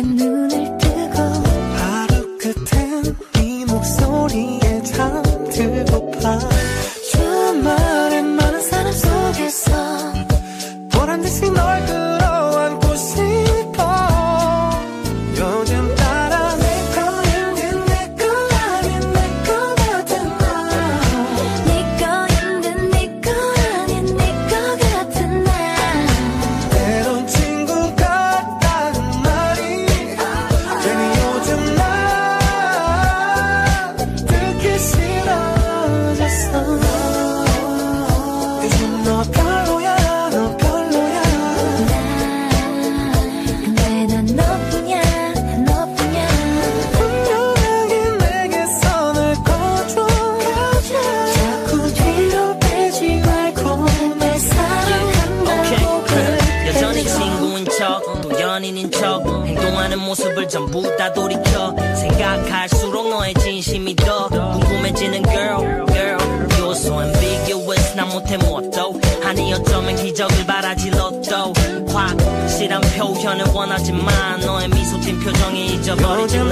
내게 눈을 뜨고 하루 끝엔 네 목소리에 잠들고파 주말엔 많은 사람 속에서 보란듯이 널 끌어안고 싶어 요즘 따라 내 거인 내 거 아닌 내 거 같은 날 네 거인 듯 네 거 아닌 네 거 같은 날 때론 친구 같다는 말이 괜히 요즘 나 듣기 싫어졌어 요즘 너 별로야 너 별로야 근데 난 너뿐이야 너뿐이야 분명하게 내게 선을 꺼줘 자꾸 뒤로 빼지 말고 날 사랑한다고 그래 여전히 친구인 척 또 연인인 척 행동하는 모습을 전부 다 돌이켜 생각할수록 너의 진심이 더 궁금해지는 girl You're so ambiguous 난 못해 무엇도 아니 어쩌면 기적을 바라지 로또 확실한 표현을 원하지만 너의 미소 띤 표정이 잊어버리지 요즘